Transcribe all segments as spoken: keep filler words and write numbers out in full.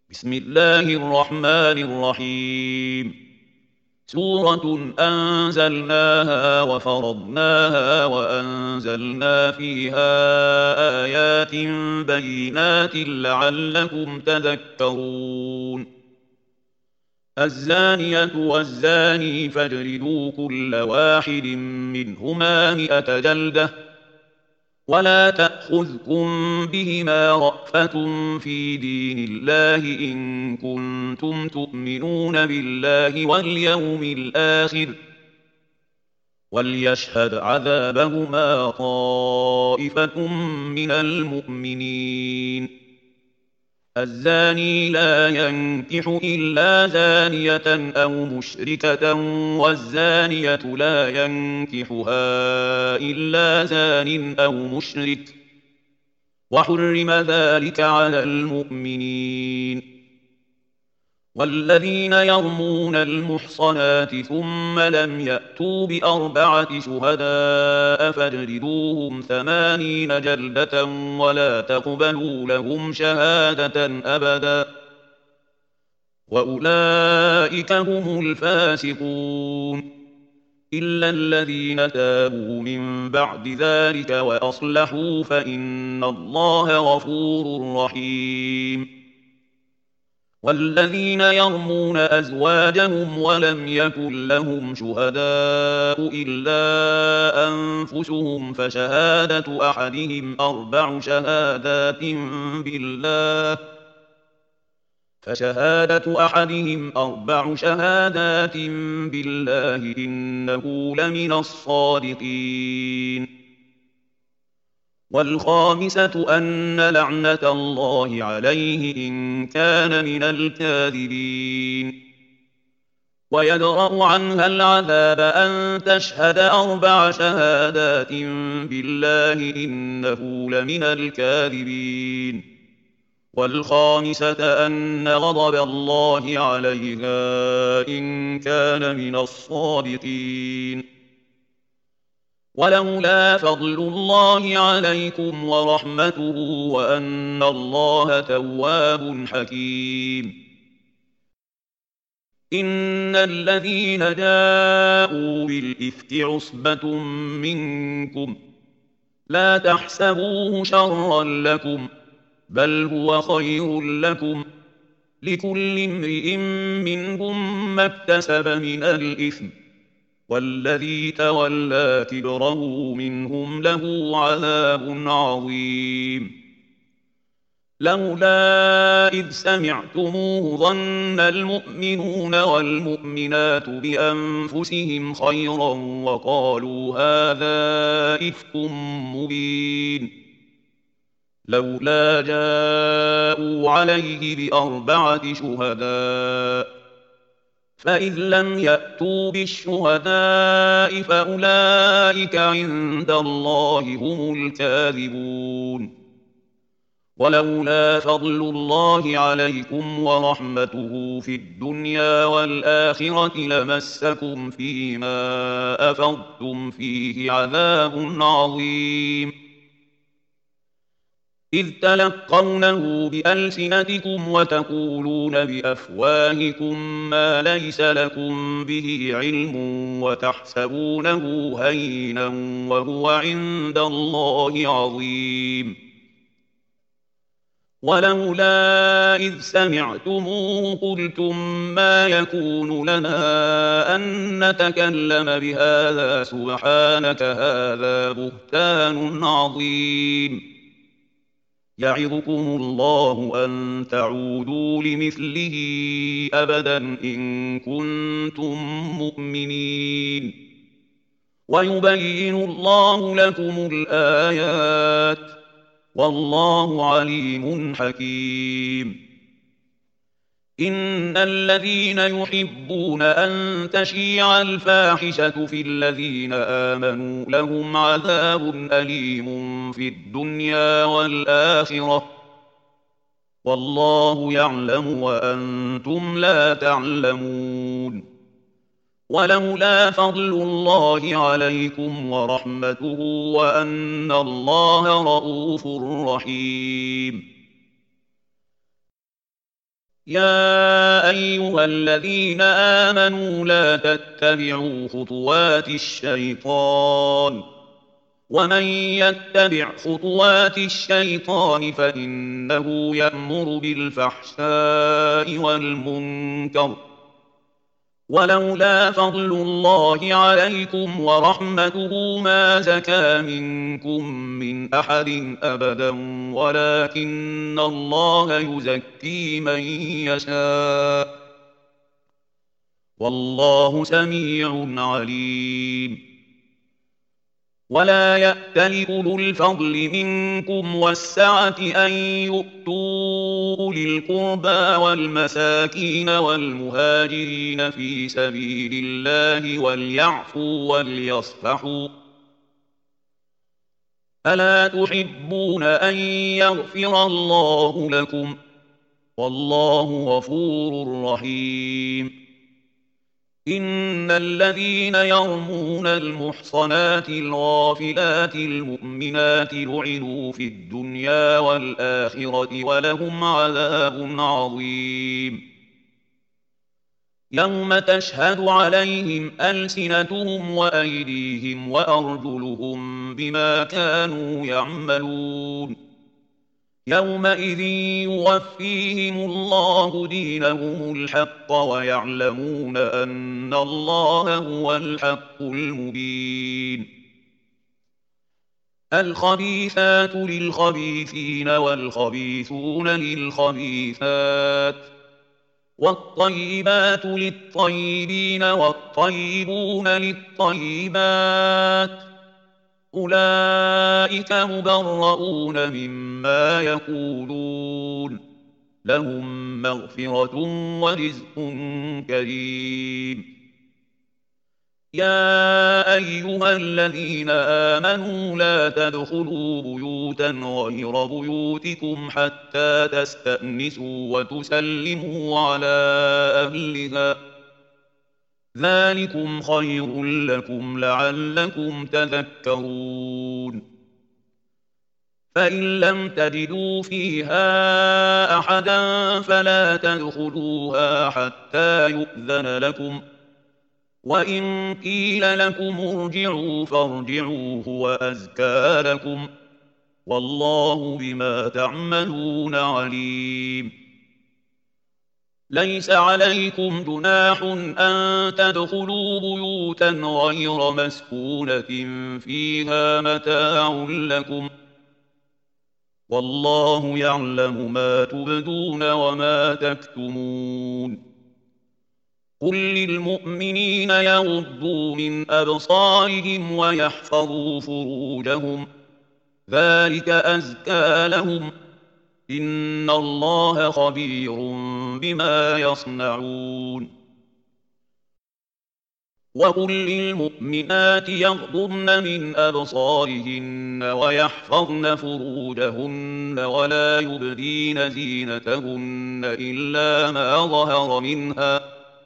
بسم الله الرحمن الرحيم سورة أنزلناها وفرضناها وأنزلنا فيها آيات بينات لعلكم تذكرون الزانية والزاني فاجلدوا كل واحد منهما مئة جلدة ولا تأخذكم بهما رأفة في دين الله إن كنتم تؤمنون بالله واليوم الآخر وليشهد عذابهما طائفة من المؤمنين الزاني لا ينكح إلا زانية أو مشركة والزانية لا ينكحها إلا زان أو مشرك وحرم ذلك على المؤمنين والذين يرمون المحصنات ثم لم يأتوا بأربعة شهداء فاجلدوهم ثمانين جلدة ولا تقبلوا لهم شهادة أبدا وأولئك هم الفاسقون إلا الذين تابوا من بعد ذلك وأصلحوا فإن الله غفور رحيم والذين يرمون أزواجهم ولم يكن لهم شهداء إلا أنفسهم فشهادة أحدهم أربع شهادات بالله فشهادة أحدهم أربع شهادات بالله إنه لمن الصادقين والخامسة أن لعنة الله عليه إن كان من الكاذبين ويدرأ عنها العذاب أن تشهد أربع شهادات بالله إنه لمن الكاذبين والخامسة أن غضب الله عليها إن كان من الصادقين ولولا فضل الله عليكم ورحمته وأن الله تواب حكيم إن الذين جاءوا بالإفك عصبة منكم لا تحسبوه شرا لكم بل هو خير لكم لكل امرئ منهم ما اكتسب من الإثم والذي تولى كبره منهم له عذاب عظيم لولا إذ سمعتموه ظن المؤمنون والمؤمنات بأنفسهم خيرا وقالوا هذا إفك مبين لولا جاءوا عليه بأربعة شهداء فإذ لم يأتوا بالشهداء فأولئك عند الله هم الكاذبون ولولا فضل الله عليكم ورحمته في الدنيا والآخرة لمسكم فيما أفضتم فيه عذاب عظيم إذ تلقونه بألسنتكم وتقولون بأفواهكم ما ليس لكم به علم وتحسبونه هينا وهو عند الله عظيم ولولا إذ سمعتموه قلتم ما يكون لنا أن نتكلم بهذا سبحانك هذا بهتان عظيم يعظكم الله أن تعودوا لمثله أبدا إن كنتم مؤمنين ويبين الله لكم الآيات والله عليم حكيم إن الذين يحبون أن تشيع الفاحشة في الذين آمنوا لهم عذاب أليم في الدنيا والآخرة والله يعلم وأنتم لا تعلمون ولولا فضل الله عليكم ورحمته وأن الله رءوف رحيم يا أيها الذين آمنوا لا تتبعوا خطوات الشيطان ومن يتبع خطوات الشيطان فإنه يأمر بالفحشاء والمنكر ولولا فضل الله عليكم ورحمته ما زكى منكم من أحد أبدا ولكن الله يزكي من يشاء والله سميع عليم ولا يأتل أولو الفضل منكم والسعة أن يؤتوا أولي القربى والمساكين والمهاجرين في سبيل الله وليعفوا وليصفحوا ألا تحبون أن يغفر الله لكم والله غفور رحيم إن الذين يرمون المحصنات الغافلات المؤمنات لعنوا في الدنيا والآخرة ولهم عذاب عظيم يوم تشهد عليهم ألسنتهم وأيديهم وأرجلهم بما كانوا يعملون يومئذ يوفيهم الله دينهم الحق ويعلمون أن الله هو الحق المبين الخبيثات للخبيثين والخبيثون للخبيثات والطيبات للطيبين والطيبون للطيبات أولئك مبرؤون مما يقولون لهم مغفرة ورزق كريم يا أيها الذين آمنوا لا تدخلوا بيوتا غير بيوتكم حتى تستأنسوا وتسلموا على أهلها ذلكم خير لكم لعلكم تذكرون فإن لم تجدوا فيها أحدا فلا تدخلوها حتى يؤذن لكم وإن قيل لكم ارجعوا فارجعوا هو أزكى لكم والله بما تعملون عليم ليس عليكم جناح أن تدخلوا بيوتا غير مسكونة فيها متاع لكم والله يعلم ما تبدون وما تكتمون قل للمؤمنين يغضوا من أبصارهم ويحفظوا فروجهم ذلك أزكى لهم إن الله خبير بما يصنعون وقل للمؤمنات يغضضن من أبصارهن ويحفظن فروجهن ولا يبدين زينتهن إلا ما ظهر منها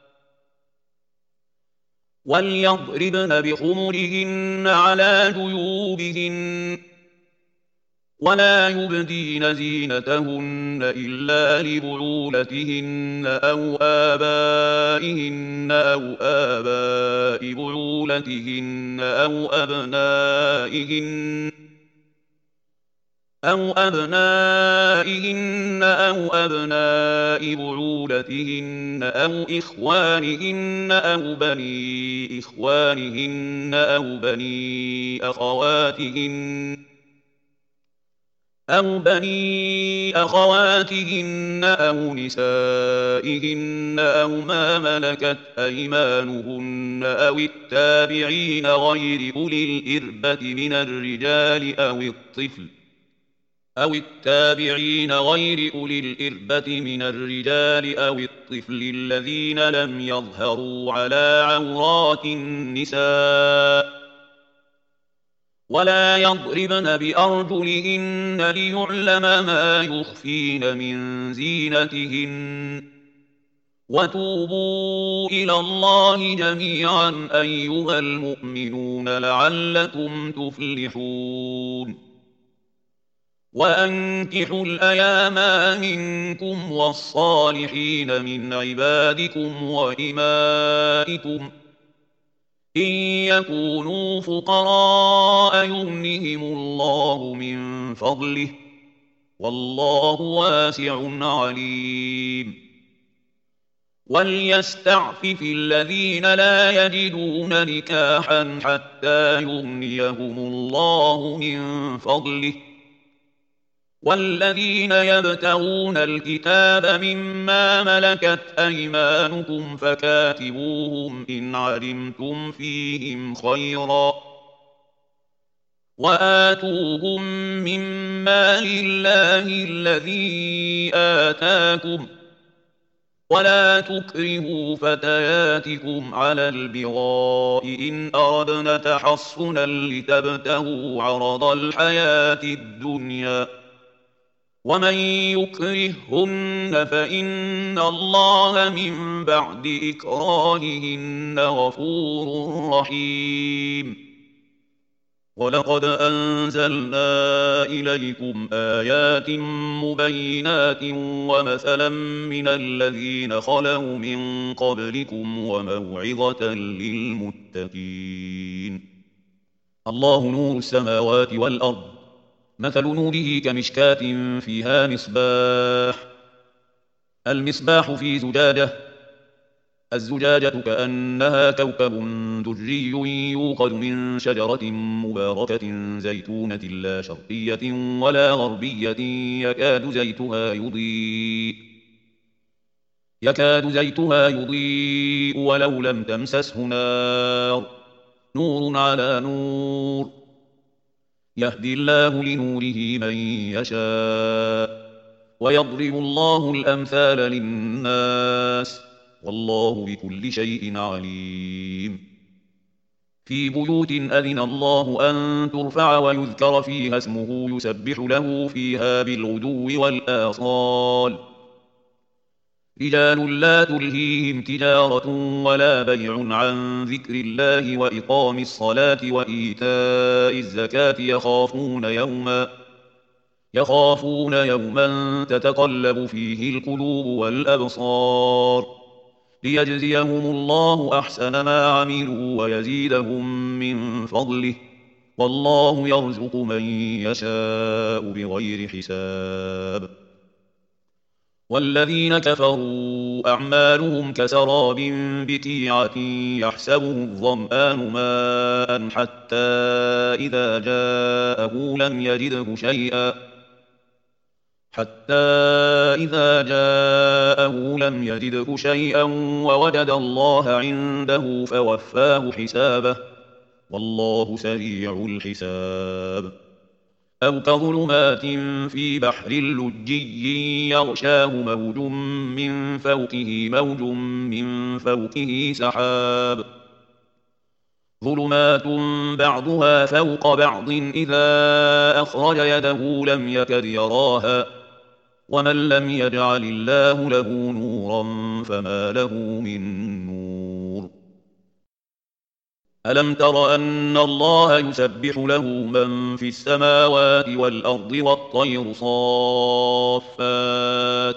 وليضربن بخمرهن على جيوبهن ولا يبدين زينتهن إلا لبعولتهن أو آبائهن أو آباء بعولتهن أو أبنائهن أو أبنائهن أو أبناء بعولتهن أو إخوانهن أو بني إخوانهن أو بني أخواتهن أو بني أخواتهن أو نسائهن أو ما ملكت أيمانهن أو التابعين غير أولي الإربة من الرجال أو الطفل أو التابعين غير أولي الإربة من الرجال أو الطفل الذين لم يظهروا على عورات النساء ولا يضربن بأرجلهن ليعلم ما يخفين من زينتهن وتوبوا إلى الله جميعا أيها المؤمنون لعلكم تفلحون وأنكحوا الأيام منكم والصالحين من عبادكم وإمائكم إن يكونوا فقراء يغنهم الله من فضله والله واسع عليم وليستعفف الذين لا يجدون نكاحا حتى يغنيهم الله من فضله والذين يبتغون الكتاب مما ملكت أيمانكم فكاتبوهم إن علمتم فيهم خيرا وآتوهم مما لله الذي آتاكم ولا تكرهوا فتياتكم على البغاء إن أردنا تحصنا لتبتغوا عرض الحياة الدنيا ومن يكرههن فإن الله من بعد إكراههن غفور رحيم ولقد أنزلنا إليكم آيات مبينات ومثلا من الذين خلوا من قبلكم وموعظة للمتقين الله نور السماوات والأرض مثل نوره كمشكاة فيها مصباح المصباح في زجاجة الزجاجة كأنها كوكب دري يوقد من شجرة مباركة زيتونة لا شرقية ولا غربية يكاد زيتها يضيء يكاد زيتها يضيء ولو لم تمسسه نار نور على نور يهدي الله لنوره من يشاء ويضرب الله الأمثال للناس والله بكل شيء عليم في بيوت أذن الله أن ترفع ويذكر فيها اسمه يسبح له فيها بالغدو والآصال رجال لا تلهيهم تجارة ولا بيع عن ذكر الله وإقام الصلاة وإيتاء الزكاة يخافون يوما يخافون يوما تتقلب فيه القلوب والأبصار ليجزيهم الله أحسن ما عملوا ويزيدهم من فضله والله يرزق من يشاء بغير حساب والذين كفروا أعمالهم كسراب بقيعة يحسبه الظمآن ماء حتى إذا جاءه لم يجده شيئا حتى إذا جاءه لم يجده شيئا ووجد الله عنده فوفاه حسابه والله سريع الحساب أو كظلمات في بحر لجي يغشاه موج من فوقه موج من فوقه سحاب ظلمات بعضها فوق بعض إذا أخرج يده لم يكد يراها ومن لم يجعل الله له نورا فما له من نور ألم تر أن الله يسبح له من في السماوات والأرض والطير صافات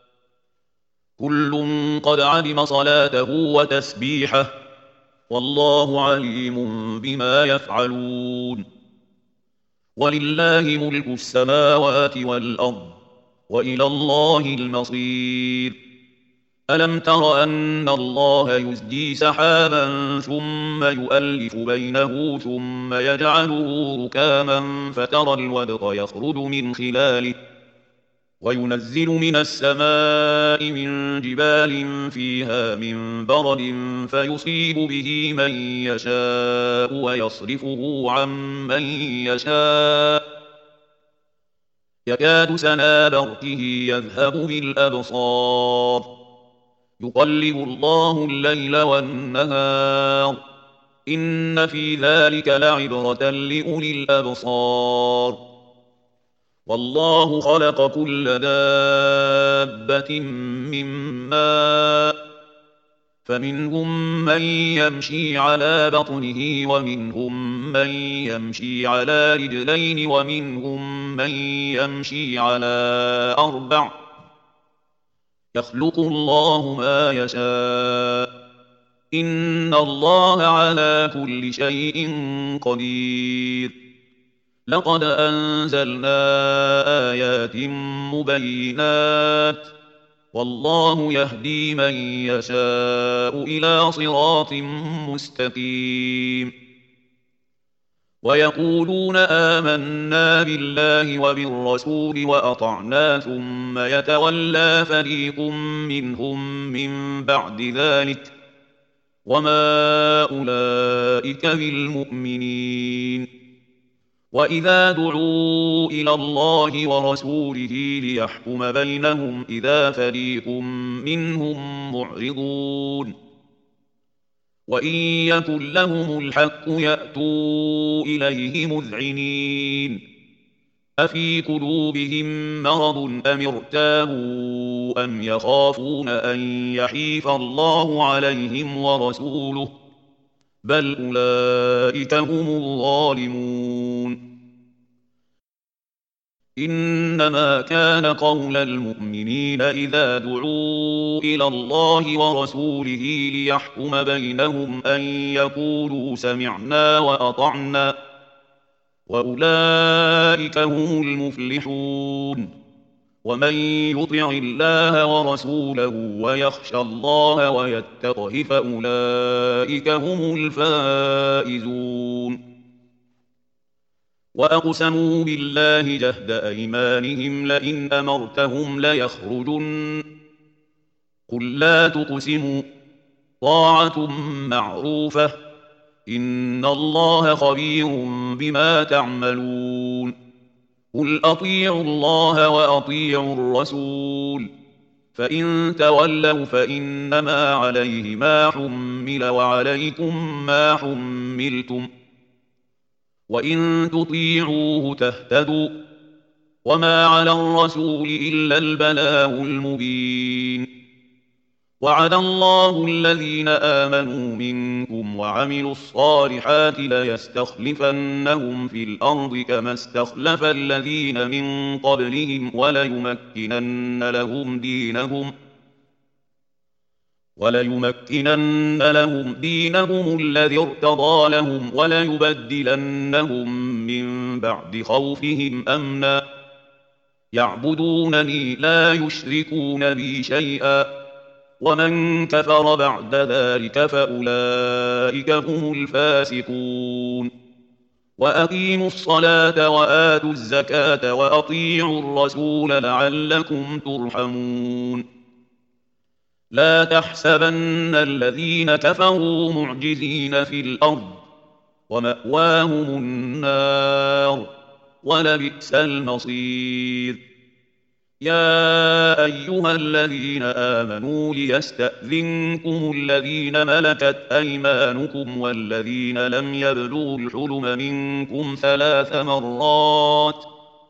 كل قد علم صلاته وتسبيحه والله عليم بما يفعلون ولله ملك السماوات والأرض وإلى الله المصير ألم تر أن الله يزجي سحابا ثم يؤلف بينه ثم يجعله ركاما فترى الودق يخرج من خلاله وينزل من السماء من جبال فيها من برد فيصيب به من يشاء ويصرفه عن من يشاء يكاد سنا برقه يذهب بالأبصار يقلب الله الليل والنهار إن في ذلك لعبرة لأولي الأبصار والله خلق كل دابة من ماء فمنهم من يمشي على بطنه ومنهم من يمشي على رجلين ومنهم من يمشي على أربع يخلق الله ما يشاء إن الله على كل شيء قدير لقد أنزلنا آيات مبينات والله يهدي من يشاء إلى صراط مستقيم ويقولون آمنا بالله وبالرسول وأطعنا ثم يتولى فريق منهم من بعد ذلك وما أولئك بالمؤمنين وإذا دعوا إلى الله ورسوله ليحكم بينهم إذا فريق منهم معرضون وإن يكن لهم الحق يأتوا إليه مذعنين أفي قلوبهم مرض أم ارتابوا أم يخافون أن يحيف الله عليهم ورسوله بل أولئك هم الظالمون إنما كان قول المؤمنين إذا دعوا إلى الله ورسوله ليحكم بينهم أن يقولوا سمعنا وأطعنا وأولئك هم المفلحون ومن يطع الله ورسوله ويخشى الله ويتقه فأولئك هم الفائزون وأقسموا بالله جهد أيمانهم لئن أمرتهم ليخرجن قل لا تقسموا طاعة معروفة إن الله خبير بما تعملون قل أطيعوا الله وأطيعوا الرسول فإن تولوا فإنما عليه ما حمل وعليكم ما حملتم وإن تطيعوه تهتدوا وما على الرسول إلا البلاغ المبين وعد الله الذين آمنوا منكم وعملوا الصالحات ليستخلفنهم في الأرض كما استخلف الذين من قبلهم وليمكنن لهم دينهم وليمكنن لهم دينهم الذي ارتضى لهم وليبدلنهم من بعد خوفهم أمنا يعبدونني لا يشركون بي شيئا ومن كفر بعد ذلك فأولئك هم الفاسقون وأقيموا الصلاة وآتوا الزكاة وأطيعوا الرسول لعلكم ترحمون لا تحسبن الذين كفروا معجزين في الأرض ومأواهم النار ولبئس المصير يا أيها الذين آمنوا ليستأذنكم الذين ملكت أيمانكم والذين لم يبلغوا الحلم منكم ثلاث مرات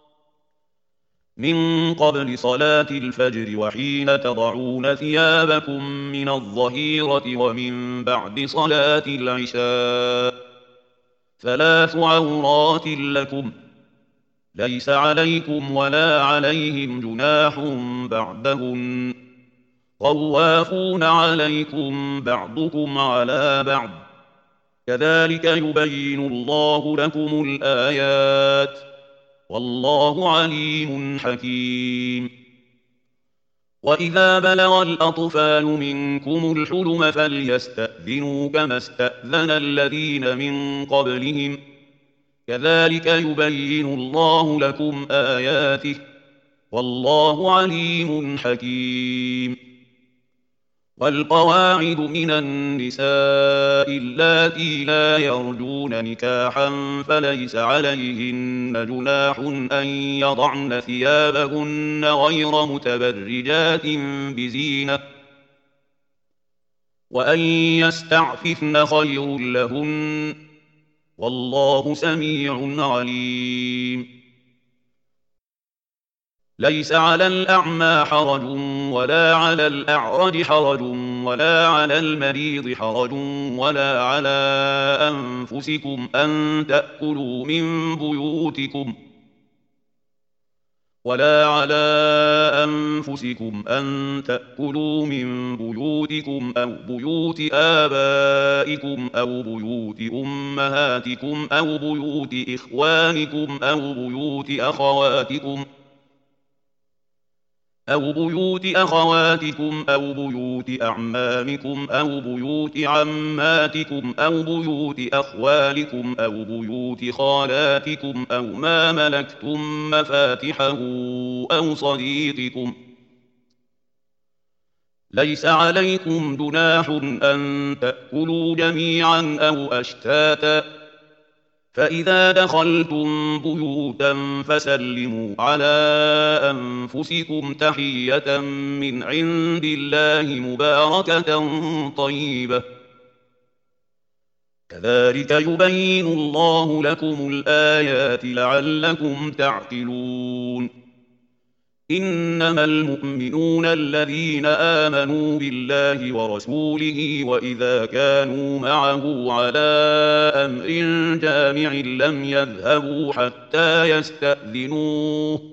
من قبل صلاة الفجر وحين تضعون ثيابكم من الظهيرة ومن بعد صلاة العشاء ثلاث عورات لكم ليس عليكم ولا عليهم جناح بعدهن طوافون عليكم بعضكم على بعض كذلك يبين الله لكم الآيات والله عليم حكيم وإذا بلغ الأطفال منكم الحلم فليستأذنوا كما استأذن الذين من قبلهم كذلك يبين الله لكم آياته والله عليم حكيم والقواعد من النساء اللاتي لا يرجون نكاحا فليس عليهن جناح أن يضعن ثيابهن غير متبرجات بزينة وأن يستعففن خير لهن والله سميع عليم ليس على الأعمى حرج ولا على الأعرج حرج ولا على المريض حرج ولا على أنفسكم أن تأكلوا من بيوتكم ولا على أنفسكم أن تأكلوا من بيوتكم أو بيوت آبائكم أو بيوت أمهاتكم أو بيوت إخوانكم أو بيوت أخواتكم أو بيوت أخواتكم أو بيوت أعمامكم أو بيوت عماتكم أو بيوت أخوالكم أو بيوت خالاتكم أو ما ملكتم مفاتحه أو صديقكم. ليس عليكم جناح أن تأكلوا جميعا أو أشتاتا، فإذا دخلتم بيوتا فسلموا على أنفسكم تحية من عند الله مباركة طيبة، كذلك يبين الله لكم الآيات لعلكم تعقلون. إنما المؤمنون الذين آمنوا بالله ورسوله وإذا كانوا معه على أمر جامع لم يذهبوا حتى يستأذنوه.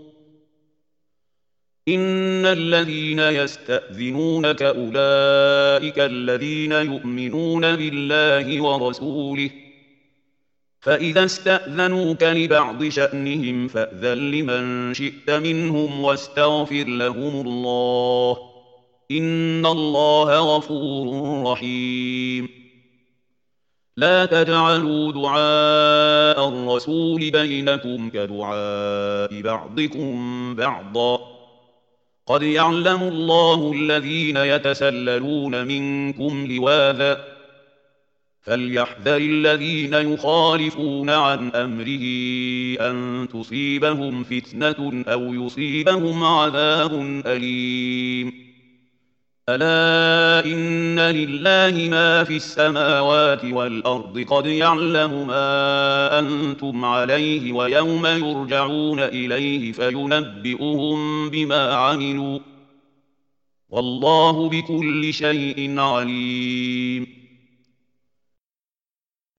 إن الذين يستأذنونك أولئك الذين يؤمنون بالله ورسوله، فإذا استأذنوك لبعض شأنهم فأذن لمن شئت منهم واستغفر لهم الله، إن الله غفور رحيم. لا تجعلوا دعاء الرسول بينكم كدعاء بعضكم بعضا، قد يعلم الله الذين يتسللون منكم لواذا، فليحذر الذين يخالفون عن أمره أن تصيبهم فتنة أو يصيبهم عذاب أليم. ألا إن لله ما في السماوات والأرض، قد يعلم ما أنتم عليه ويوم يرجعون إليه فينبئهم بما عملوا، والله بكل شيء عليم.